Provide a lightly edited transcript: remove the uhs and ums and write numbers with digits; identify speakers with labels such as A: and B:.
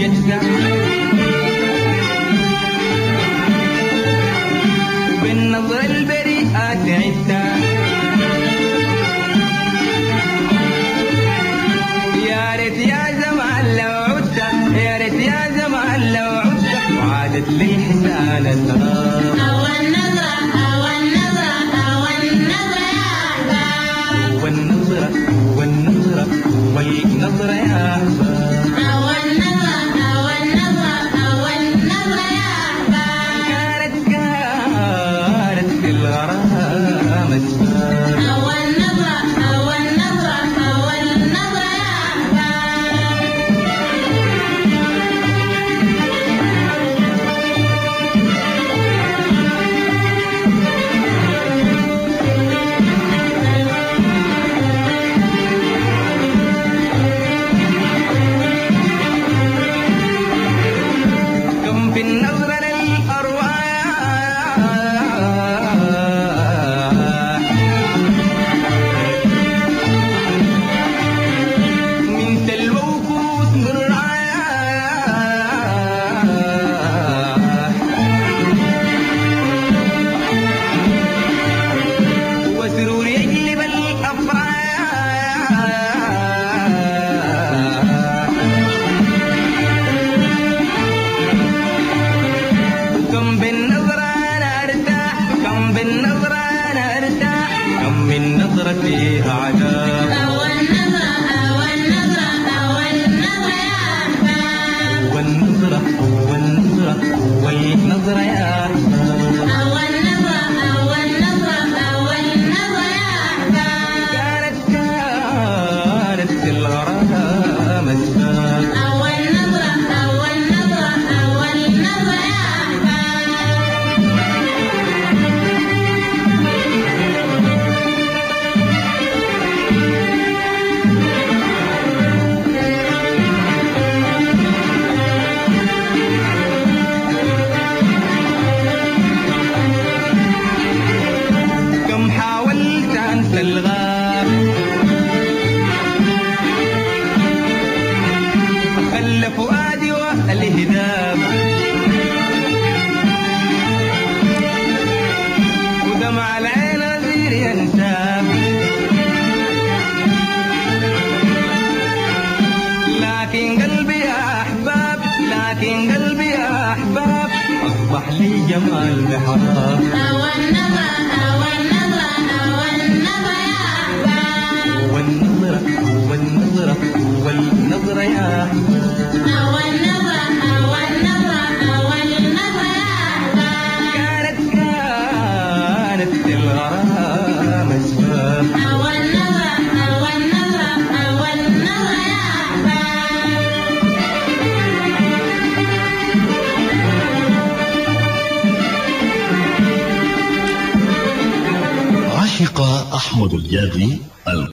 A: جدة وبالنظر البريئات عدة يا ريت يا زمان لو عدت يا ريت يا زمان لو عدت وعادت للحسان التراب والنظرة والنظرة يا أحباب كانت في الغرام أسباب من نظرة فيها عذاب والنظرة والنظرة يا أحباب كانت في الغرام أسباب الغاب خلى فؤادي والهداب ودمع العين غير ينساب لكن قلبي يا أحباب لكن قلبي يا أحباب أصبح لي جمال بحراب والنظرة يا أحباب كانت في الغرام أسباب
B: عشق أحمد الجابي.